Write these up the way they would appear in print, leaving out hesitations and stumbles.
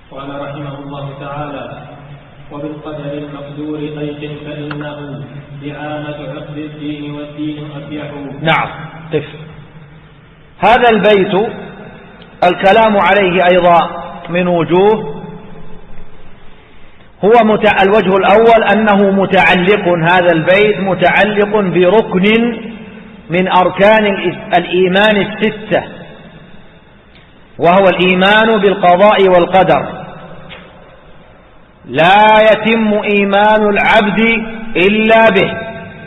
قال رحمه الله تعالى: وبالقدر المقدور أيقن فإنه إعانة عقد الدين والدين أفيح. نعم. قف. هذا البيت الكلام عليه أيضا من وجوه. هو الوجه الأول أنه متعلق، هذا البيت متعلق بركن من أركان الإيمان الستة، وهو الإيمان بالقضاء والقدر. لا يتم إيمان العبد إلا به،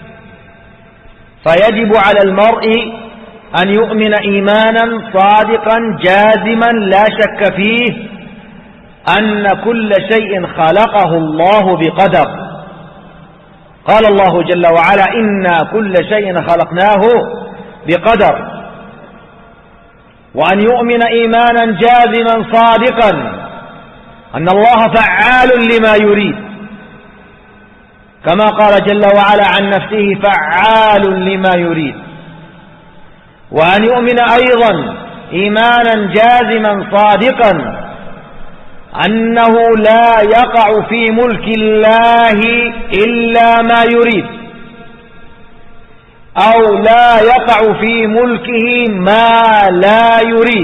فيجب على المرء أن يؤمن إيمانا صادقا جازما لا شك فيه أن كل شيء خلقه الله بقدر. قال الله جل وعلا: إنا كل شيء خلقناه بقدر. وأن يؤمن إيمانا جازما صادقا أن الله فعال لما يريد، كما قال جل وعلا عن نفسه: فعال لما يريد. وأن يؤمن أيضا إيمانا جازما صادقا أنه لا يقع في ملك الله إلا ما يريد، أو لا يقع في ملكه ما لا يريد،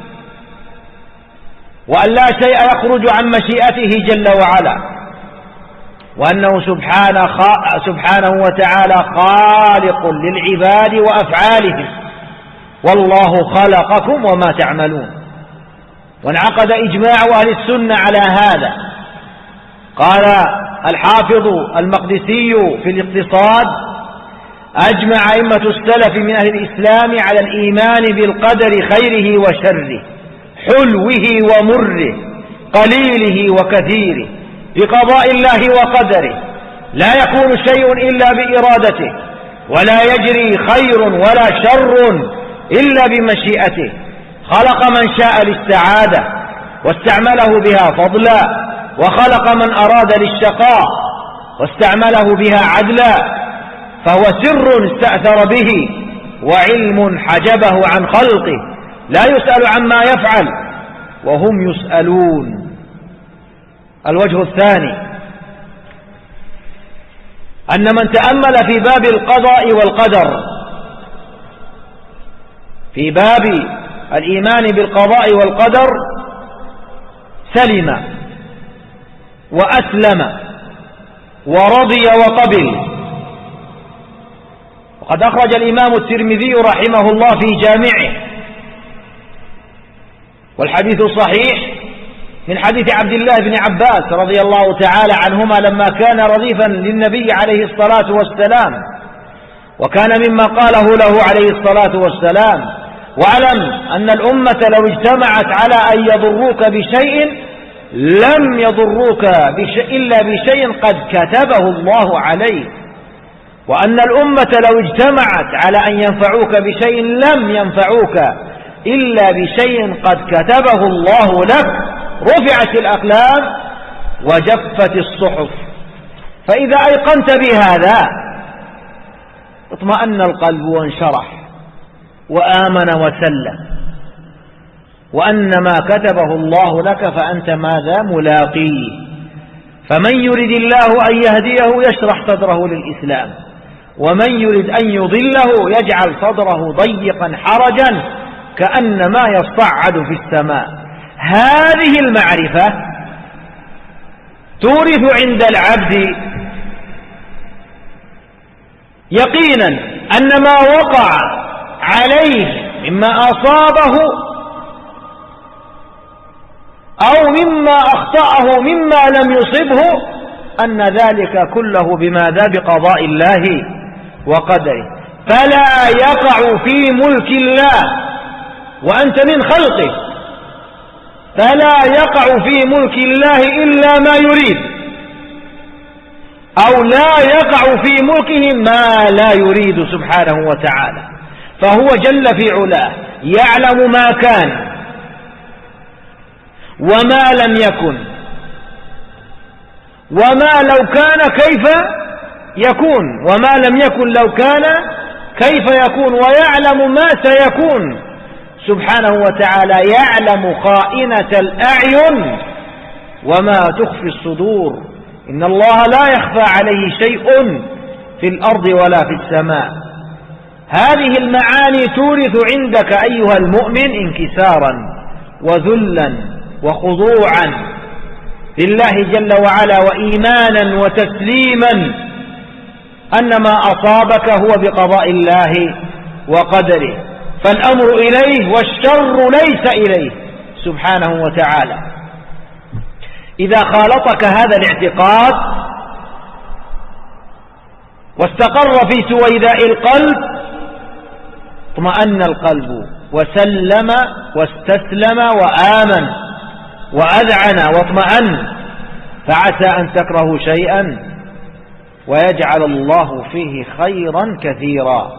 وأن لا شيء يخرج عن مشيئته جل وعلا، وأنه سبحانه وتعالى خالق للعباد وأفعالهم، والله خلقكم وما تعملون. وانعقد إجماع أهل السنة على هذا. قال الحافظ المقدسي في الاقتصاد: أجمع أئمة السلف من أهل الإسلام على الإيمان بالقدر خيره وشره، حلوه ومره، قليله وكثيره، بقضاء الله وقدره. لا يكون شيء إلا بإرادته، ولا يجري خير ولا شر إلا بمشيئته. خلق من شاء للسعادة واستعمله بها فضلا، وخلق من أراد للشقاء واستعمله بها عدلا. فهو سر استأثر به، وعلم حجبه عن خلقه، لا يسأل عما يفعل وهم يسألون. الوجه الثاني أن من تأمل في باب القضاء والقدر، في باب الإيمان بالقضاء والقدر، سلم وأسلم ورضي وقبل. وقد أخرج الإمام الترمذي رحمه الله في جامعه، والحديث صحيح، من حديث عبد الله بن عباس رضي الله تعالى عنهما لما كان رديفا للنبي عليه الصلاة والسلام، وكان مما قاله له عليه الصلاة والسلام: واعلم أن الأمة لو اجتمعت على أن يضروك بشيء لم يضروك إلا بشيء قد كتبه الله عليك، وأن الأمة لو اجتمعت على أن ينفعوك بشيء لم ينفعوك إلا بشيء قد كتبه الله لك. رفعت الأقلام وجفت الصحف. فإذا أيقنت بهذا اطمأن القلب وانشرح وآمن وسلم، وأن ما كتبه الله لك فأنت ماذا؟ ملاقيه. فمن يرد الله أن يهديه يشرح صدره للإسلام، ومن يرد أن يضله يجعل صدره ضيقا حرجا كأنما يصعد في السماء. هذه المعرفة تورث عند العبد يقينا أن ما وقع عليه مما أصابه أو مما أخطأه مما لم يصبه أن ذلك كله بماذا؟ بقضاء الله وقدره. فلا يقع في ملك الله وأنت من خلقه، فلا يقع في ملك الله إلا ما يريد، أو لا يقع في ملكه ما لا يريد سبحانه وتعالى. فهو جل في علاه يعلم ما كان وما لم يكن، وما لو كان كيف يكون، وما لم يكن لو كان كيف يكون، ويعلم ما سيكون سبحانه وتعالى. يعلم خائنة الأعين وما تخفي الصدور، إن الله لا يخفى عليه شيء في الأرض ولا في السماء. هذه المعاني تورث عندك أيها المؤمن انكسارا وذلا وخضوعا لله جل وعلا، وإيمانا وتسليما أن ما أصابك هو بقضاء الله وقدره، فالأمر إليه والشر ليس إليه سبحانه وتعالى. إذا خالطك هذا الاعتقاد واستقر في سويداء القلب اطمأن القلب وسلم واستسلم وآمن وأذعن واطمأن، فعسى أن تكرهوا شيئا ويجعل الله فيه خيرا كثيرا.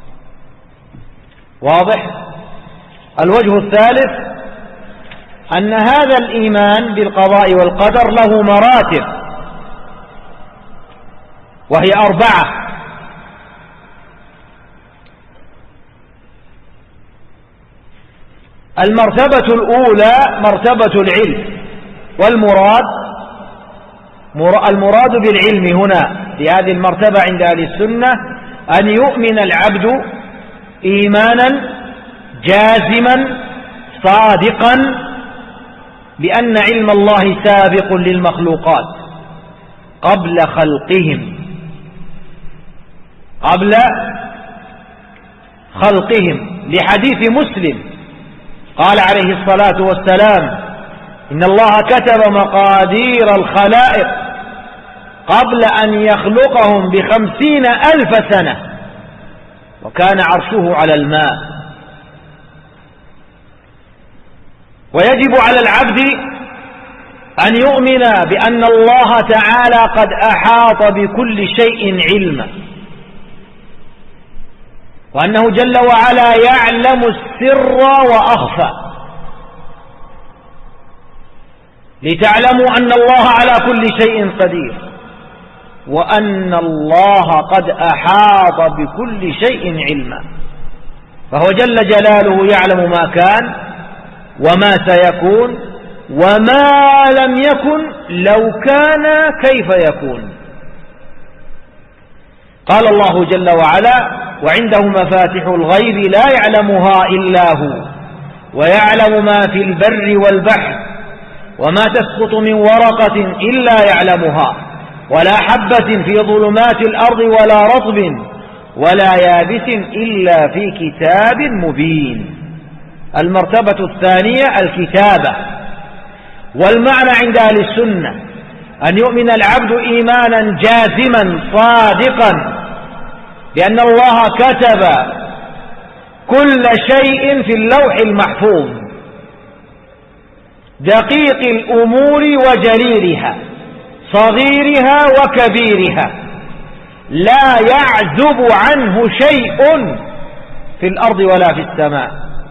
واضح؟ الوجه الثالث أن هذا الإيمان بالقضاء والقدر له مراتب، وهي 4. المرتبة الأولى مرتبة العلم، المراد بالعلم هنا في هذه المرتبة عند أهل السنة أن يؤمن العبد إيمانا جازما صادقا بأن علم الله سابق للمخلوقات قبل خلقهم، لحديث مسلم قال عليه الصلاة والسلام: إن الله كتب مقادير الخلائق قبل أن يخلقهم ب50,000 سنة، وكان عرشه على الماء. ويجب على العبد أن يؤمن بأن الله تعالى قد أحاط بكل شيء علما، وأنه جل وعلا يعلم السر وأخفى، لتعلموا أن الله على كل شيء قدير، وأن الله قد أحاط بكل شيء علما، فهو جل جلاله يعلم ما كان وما سيكون وما لم يكن لو كان كيف يكون. قال الله جل وعلا: وعنده مفاتح الغيب لا يعلمها إلا هو ويعلم ما في البر والبحر وما تسقط من ورقة إلا يعلمها ولا حبة في ظلمات الأرض ولا رطب ولا يابس إلا في كتاب مبين. المرتبة الثانية الكتابة. والمعنى عند أهل السنة أن يؤمن العبد إيمانا جازما صادقا بأن الله كتب كل شيء في اللوح المحفوظ، دقيق الأمور وجليلها، صغيرها وكبيرها، لا يعزب عنه شيء في الأرض ولا في السماء.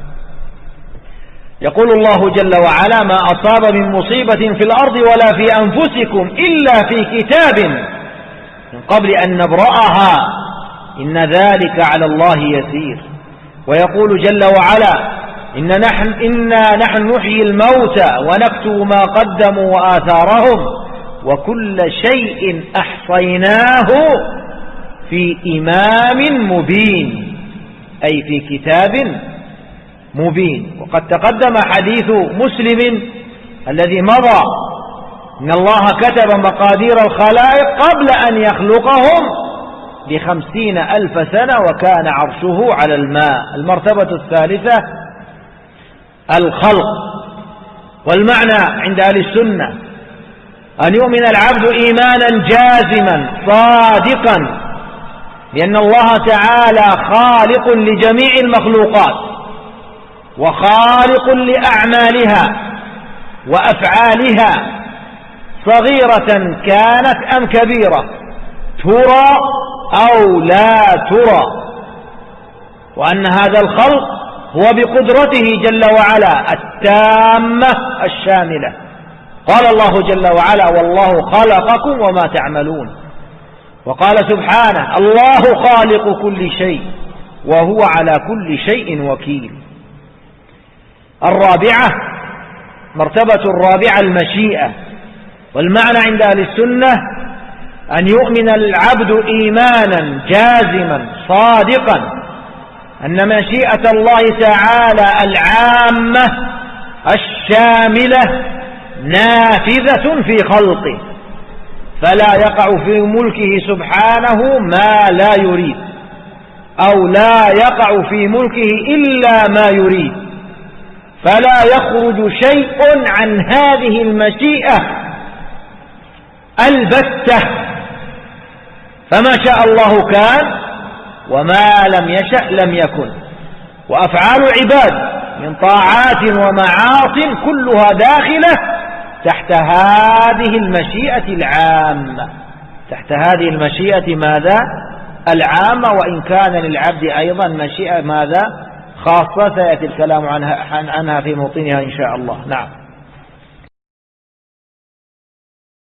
يقول الله جل وعلا: ما أصاب من مصيبة في الأرض ولا في أنفسكم إلا في كتاب من قبل أن نبرأها إن ذلك على الله يسير. ويقول جل وعلا: إنا نحن نحيي الموتى ونكتب ما قدموا وآثارهم وكل شيء أحصيناه في إمام مبين، أي في كتاب مبين. وقد تقدم حديث مسلم الذي مضى: إن الله كتب مقادير الخلائق قبل أن يخلقهم ب50,000 سنة وكان عرشه على الماء. المرتبة الثالثة الخلق. والمعنى عند أهل السنة أن يؤمن العبد إيمانا جازما صادقا بأن الله تعالى خالق لجميع المخلوقات وخالق لأعمالها وأفعالها، صغيرة كانت أم كبيرة، ترى أو لا ترى، وأن هذا الخلق هو بقدرته جل وعلا التامة الشاملة. قال الله جل وعلا: والله خلقكم وما تعملون. وقال سبحانه: الله خالق كل شيء وهو على كل شيء وكيل. الرابعة مرتبة الرابعة المشيئة. والمعنى عند أهل السنة أن يؤمن العبد إيمانا جازما صادقا أن مشيئة الله تعالى العامة الشاملة نافذة في خلقه، فلا يقع في ملكه سبحانه ما لا يريد، أو لا يقع في ملكه إلا ما يريد، فلا يخرج شيء عن هذه المشيئة البتة، فما شاء الله كان وما لم يشأ لم يكن. وأفعال العباد من طاعات ومعاصٍ كلها داخلة تحت هذه المشيئة العامة، تحت هذه المشيئة ماذا؟ العامة، وإن كان للعبد أيضا مشيئة ماذا؟ خاصة، سيأتي الكلام عنها في موطنها إن شاء الله. نعم.